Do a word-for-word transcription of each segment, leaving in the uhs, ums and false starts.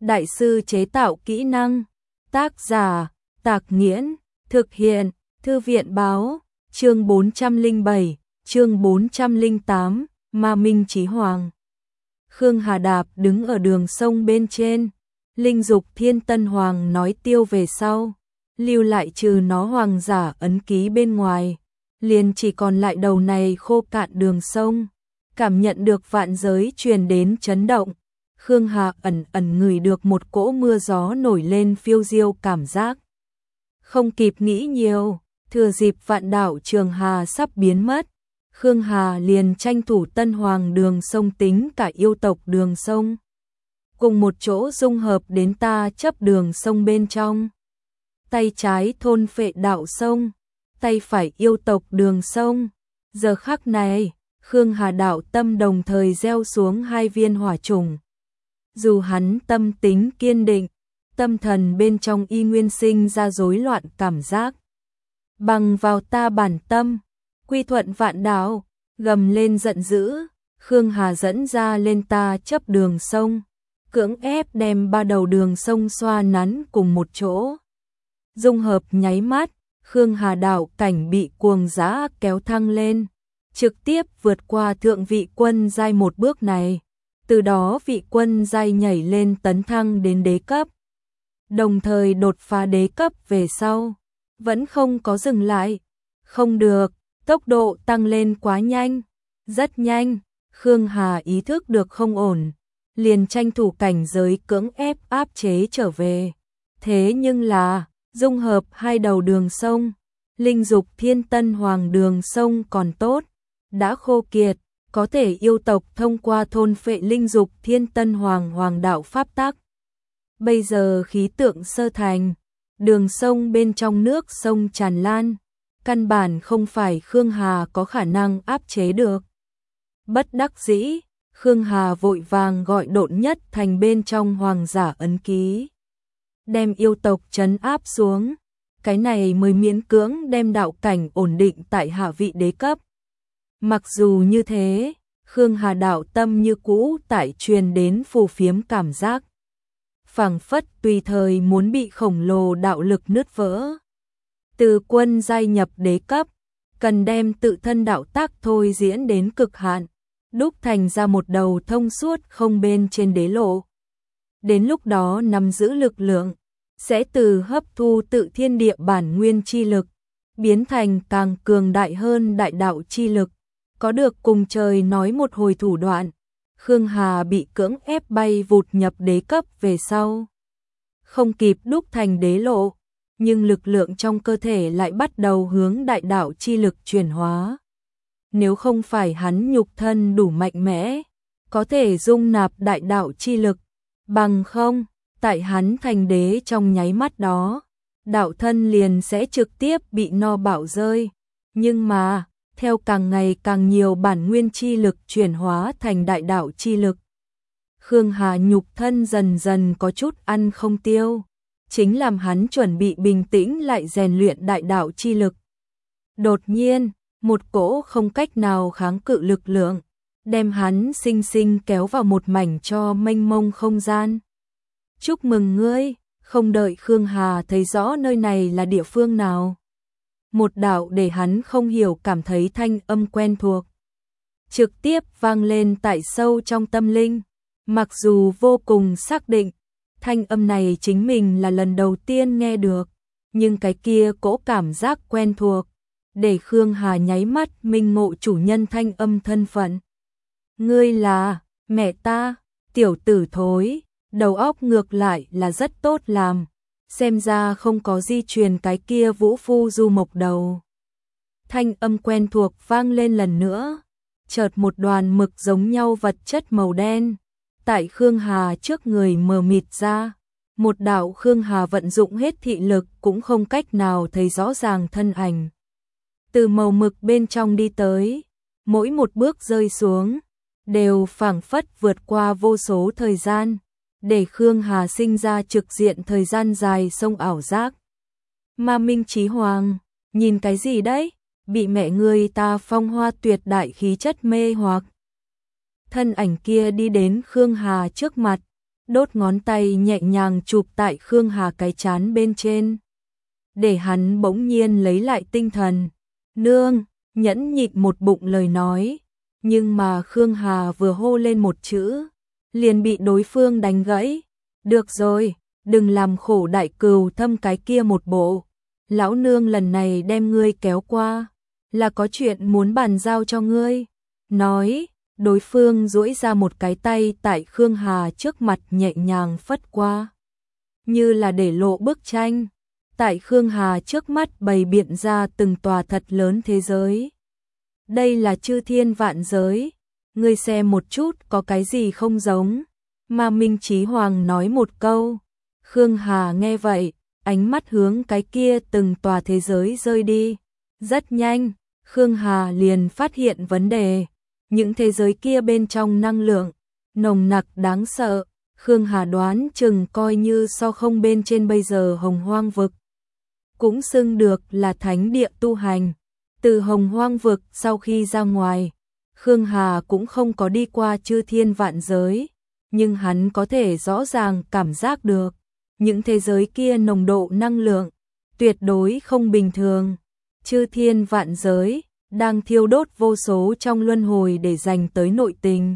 Đại sư chế tạo kỹ năng. Tác giả, Tạc Nghiễn. Thực hiện, Thư viện Báo. Chương bốn trăm lẻ bảy, chương bốn trăm lẻ tám, Ma Minh Chí Hoàng. Khương Hà Đạp đứng ở đường sông bên trên. Linh Dục Thiên Tân Hoàng nói tiêu về sau, lưu lại trừ nó hoàng giả ấn ký bên ngoài, liền chỉ còn lại đầu này khô cạn đường sông. Cảm nhận được vạn giới truyền đến chấn động, Khương Hà ẩn ẩn ngửi được một cỗ mưa gió nổi lên phiêu diêu cảm giác. Không kịp nghĩ nhiều, thừa dịp vạn đảo Trường Hà sắp biến mất, Khương Hà liền tranh thủ Tân Hoàng đường sông tính cả yêu tộc đường sông, cùng một chỗ dung hợp đến ta chấp đường sông bên trong. Tay trái thôn phệ đạo sông, tay phải yêu tộc đường sông. Giờ khắc này, Khương Hà đạo tâm đồng thời gieo xuống hai viên hỏa trùng. Dù hắn tâm tính kiên định, tâm thần bên trong y nguyên sinh ra rối loạn cảm giác. Bằng vào ta bản tâm, quy thuận vạn đạo, gầm lên giận dữ, Khương Hà dẫn ra lên ta chấp đường sông, cưỡng ép đem ba đầu đường sông xoa nắn cùng một chỗ. Dung hợp nháy mắt, Khương Hà đạo cảnh bị cuồng dã kéo thăng lên, trực tiếp vượt qua thượng vị quân giai một bước này. Từ đó vị quân giai nhảy lên tấn thăng đến đế cấp. Đồng thời đột phá đế cấp về sau, vẫn không có dừng lại. Không được, tốc độ tăng lên quá nhanh, rất nhanh. Khương Hà ý thức được không ổn, liền tranh thủ cảnh giới cưỡng ép áp chế trở về. Thế nhưng là, dung hợp hai đầu đường sông, Linh Dục Thiên Tân Hoàng đường sông còn tốt, đã khô kiệt, có thể yêu tộc thông qua thôn phệ Linh Dục Thiên Tân Hoàng hoàng đạo pháp tắc. Bây giờ khí tượng sơ thành, đường sông bên trong nước sông tràn lan, căn bản không phải Khương Hà có khả năng áp chế được. Bất đắc dĩ, Khương Hà vội vàng gọi Độn Nhất Thành bên trong hoàng giả ấn ký, đem yêu tộc trấn áp xuống, cái này mới miễn cưỡng đem đạo cảnh ổn định tại hạ vị đế cấp. Mặc dù như thế, Khương Hà đạo tâm như cũ tại truyền đến phù phiếm cảm giác, phảng phất tùy thời muốn bị khổng lồ đạo lực nứt vỡ. Từ quân giai nhập đế cấp, cần đem tự thân đạo tác thôi diễn đến cực hạn, đúc thành ra một đầu thông suốt không bên trên đế lộ. Đến lúc đó nắm giữ lực lượng, sẽ từ hấp thu tự thiên địa bản nguyên chi lực, biến thành càng cường đại hơn đại đạo chi lực, có được cùng trời nói một hồi thủ đoạn. Khương Hà bị cưỡng ép bay vụt nhập đế cấp về sau, không kịp đúc thành đế lộ, nhưng lực lượng trong cơ thể lại bắt đầu hướng đại đạo chi lực chuyển hóa. Nếu không phải hắn nhục thân đủ mạnh mẽ, có thể dung nạp đại đạo chi lực, bằng không, tại hắn thành đế trong nháy mắt đó, đạo thân liền sẽ trực tiếp bị no bạo rơi. Nhưng mà, theo càng ngày càng nhiều bản nguyên chi lực chuyển hóa thành đại đạo chi lực, Khương Hà nhục thân dần dần có chút ăn không tiêu, chính làm hắn chuẩn bị bình tĩnh lại rèn luyện đại đạo chi lực. Đột nhiên, một cỗ không cách nào kháng cự lực lượng, đem hắn sinh sinh kéo vào một mảnh cho mênh mông không gian. Chúc mừng ngươi, không đợi Khương Hà thấy rõ nơi này là địa phương nào, một đạo để hắn không hiểu cảm thấy thanh âm quen thuộc, trực tiếp vang lên tại sâu trong tâm linh. Mặc dù vô cùng xác định, thanh âm này chính mình là lần đầu tiên nghe được, nhưng cái kia cỗ cảm giác quen thuộc, để Khương Hà nháy mắt minh ngộ chủ nhân thanh âm thân phận. Ngươi là, mẹ ta, tiểu tử thối, đầu óc ngược lại là rất tốt làm. Xem ra không có di truyền cái kia vũ phu du mộc đầu. Thanh âm quen thuộc vang lên lần nữa, chợt một đoàn mực giống nhau vật chất màu đen, tại Khương Hà trước người mờ mịt ra. Một đạo Khương Hà vận dụng hết thị lực cũng không cách nào thấy rõ ràng thân ảnh. Từ màu mực bên trong đi tới, mỗi một bước rơi xuống, đều phảng phất vượt qua vô số thời gian, để Khương Hà sinh ra trực diện thời gian dài sông ảo giác. Ma Minh Chí Hoàng, nhìn cái gì đấy? Bị mẹ người ta phong hoa tuyệt đại khí chất mê hoặc. Thân ảnh kia đi đến Khương Hà trước mặt, đốt ngón tay nhẹ nhàng chụp tại Khương Hà cái trán bên trên, để hắn bỗng nhiên lấy lại tinh thần. Nương, nhẫn nhịn một bụng lời nói, nhưng mà Khương Hà vừa hô lên một chữ, liền bị đối phương đánh gãy. Được rồi, đừng làm khổ đại cừu thâm cái kia một bộ. Lão nương lần này đem ngươi kéo qua, là có chuyện muốn bàn giao cho ngươi. Nói, đối phương duỗi ra một cái tay tại Khương Hà trước mặt nhẹ nhàng phất qua, như là để lộ bức tranh. Tại Khương Hà trước mắt bày biện ra từng tòa thật lớn thế giới. Đây là chư thiên vạn giới, ngươi xem một chút có cái gì không giống. Mà Minh Chí Hoàng nói một câu. Khương Hà nghe vậy, ánh mắt hướng cái kia từng tòa thế giới rơi đi. Rất nhanh, Khương Hà liền phát hiện vấn đề. Những thế giới kia bên trong năng lượng nồng nặc đáng sợ. Khương Hà đoán chừng coi như so không bên trên bây giờ Hồng Hoang vực, cũng xưng được là thánh địa tu hành. Từ Hồng Hoang vực sau khi ra ngoài, Khương Hà cũng không có đi qua chư thiên vạn giới, nhưng hắn có thể rõ ràng cảm giác được những thế giới kia nồng độ năng lượng tuyệt đối không bình thường. Chư thiên vạn giới đang thiêu đốt vô số trong luân hồi để dành tới nội tình.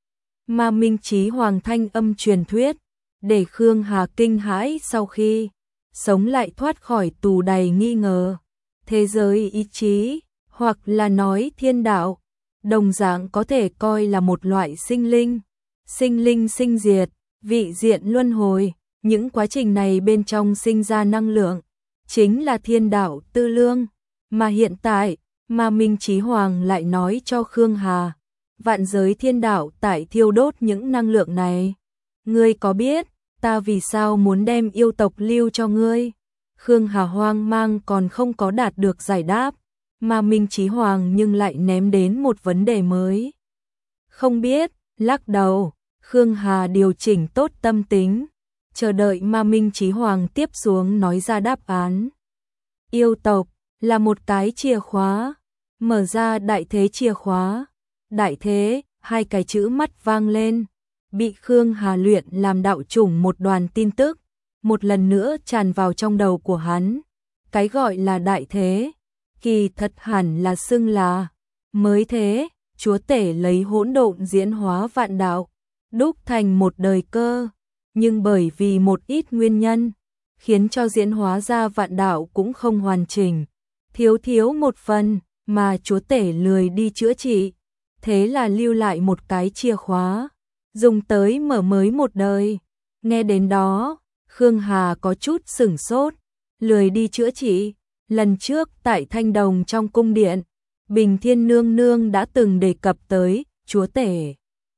Mà Minh Chí Hoàng thanh âm truyền thuyết, để Khương Hà kinh hãi sau khi sống lại thoát khỏi tù đầy nghi ngờ. Thế giới ý chí, hoặc là nói thiên đạo, đồng dạng có thể coi là một loại sinh linh. Sinh linh sinh diệt, vị diện luân hồi, những quá trình này bên trong sinh ra năng lượng, chính là thiên đạo tư lương. Mà hiện tại, mà Minh Chí Hoàng lại nói cho Khương Hà, vạn giới thiên đạo tại thiêu đốt những năng lượng này. Ngươi có biết, ta vì sao muốn đem yêu tộc lưu cho ngươi? Khương Hà hoang mang còn không có đạt được giải đáp, mà Minh Chí Hoàng nhưng lại ném đến một vấn đề mới. Không biết, lắc đầu, Khương Hà điều chỉnh tốt tâm tính, chờ đợi mà Minh Chí Hoàng tiếp xuống nói ra đáp án. Yêu tộc là một cái chìa khóa, mở ra đại thế chìa khóa. Đại thế, hai cái chữ mắt vang lên, bị Khương Hà luyện làm đạo chủng một đoàn tin tức, một lần nữa tràn vào trong đầu của hắn. Cái gọi là đại thế, kỳ thật hẳn là xưng là mới thế, chúa tể lấy hỗn độn diễn hóa vạn đạo, đúc thành một đời cơ, nhưng bởi vì một ít nguyên nhân, khiến cho diễn hóa ra vạn đạo cũng không hoàn chỉnh, thiếu thiếu một phần, mà chúa tể lười đi chữa trị, thế là lưu lại một cái chìa khóa, dùng tới mở mới một đời. Nghe đến đó, Khương Hà có chút sửng sốt, lười đi chữa trị. Lần trước tại Thanh Đồng trong cung điện, Bình Thiên Nương Nương đã từng đề cập tới chúa tể,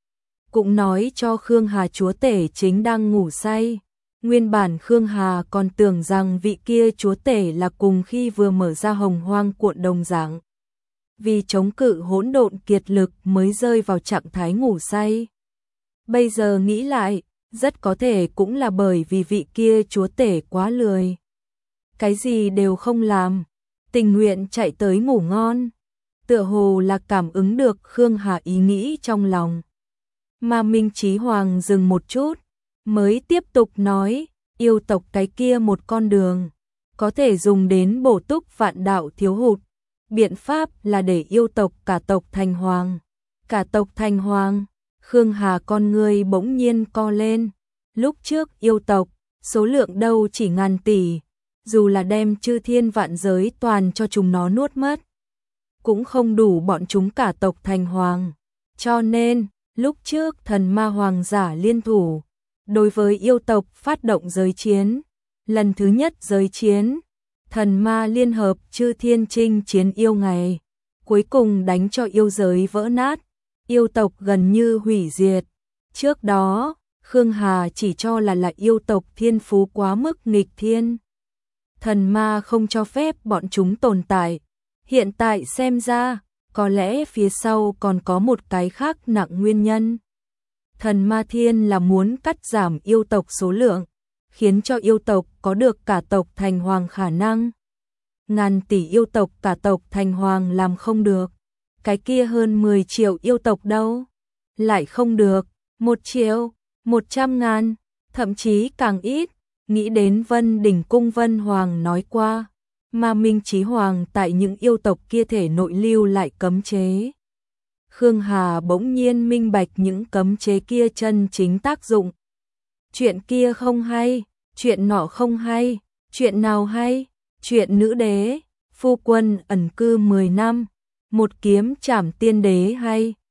cũng nói cho Khương Hà chúa tể chính đang ngủ say. Nguyên bản Khương Hà còn tưởng rằng vị kia chúa tể là cùng khi vừa mở ra Hồng Hoang cuộn đồng dạng, vì chống cự hỗn độn kiệt lực mới rơi vào trạng thái ngủ say. Bây giờ nghĩ lại, rất có thể cũng là bởi vì vị kia chúa tể quá lười, cái gì đều không làm, tình nguyện chạy tới ngủ ngon, tựa hồ là cảm ứng được Khương Hà ý nghĩ trong lòng. Mà Minh Chí Hoàng dừng một chút, mới tiếp tục nói, yêu tộc cái kia một con đường, có thể dùng đến bổ túc vạn đạo thiếu hụt. Biện pháp là để yêu tộc cả tộc thành hoàng. Cả tộc thành hoàng, Khương Hà con người bỗng nhiên co lên. Lúc trước yêu tộc, số lượng đâu chỉ ngàn tỷ, dù là đem chư thiên vạn giới toàn cho chúng nó nuốt mất, cũng không đủ bọn chúng cả tộc thành hoàng. Cho nên, lúc trước thần ma hoàng giả liên thủ, đối với yêu tộc phát động giới chiến. Lần thứ nhất giới chiến, thần ma liên hợp chư thiên chinh chiến yêu ngày, cuối cùng đánh cho yêu giới vỡ nát, yêu tộc gần như hủy diệt. Trước đó, Khương Hà chỉ cho là là yêu tộc thiên phú quá mức nghịch thiên, thần ma không cho phép bọn chúng tồn tại. Hiện tại xem ra, có lẽ phía sau còn có một cái khác nặng nguyên nhân. Thần ma thiên là muốn cắt giảm yêu tộc số lượng, khiến cho yêu tộc có được cả tộc thành hoàng khả năng. Ngàn tỷ yêu tộc cả tộc thành hoàng làm không được, cái kia hơn mười triệu yêu tộc đâu? Lại không được, một triệu, Một trăm ngàn, thậm chí càng ít, nghĩ đến Vân Đình Cung Vân Hoàng nói qua, mà Minh Chí Hoàng tại những yêu tộc kia thể nội lưu lại cấm chế. Khương Hà bỗng nhiên minh bạch những cấm chế kia chân chính tác dụng. Chuyện kia không hay, chuyện nọ không hay, chuyện nào hay, chuyện nữ đế, phu quân ẩn cư mười năm, một kiếm trảm tiên đế hay,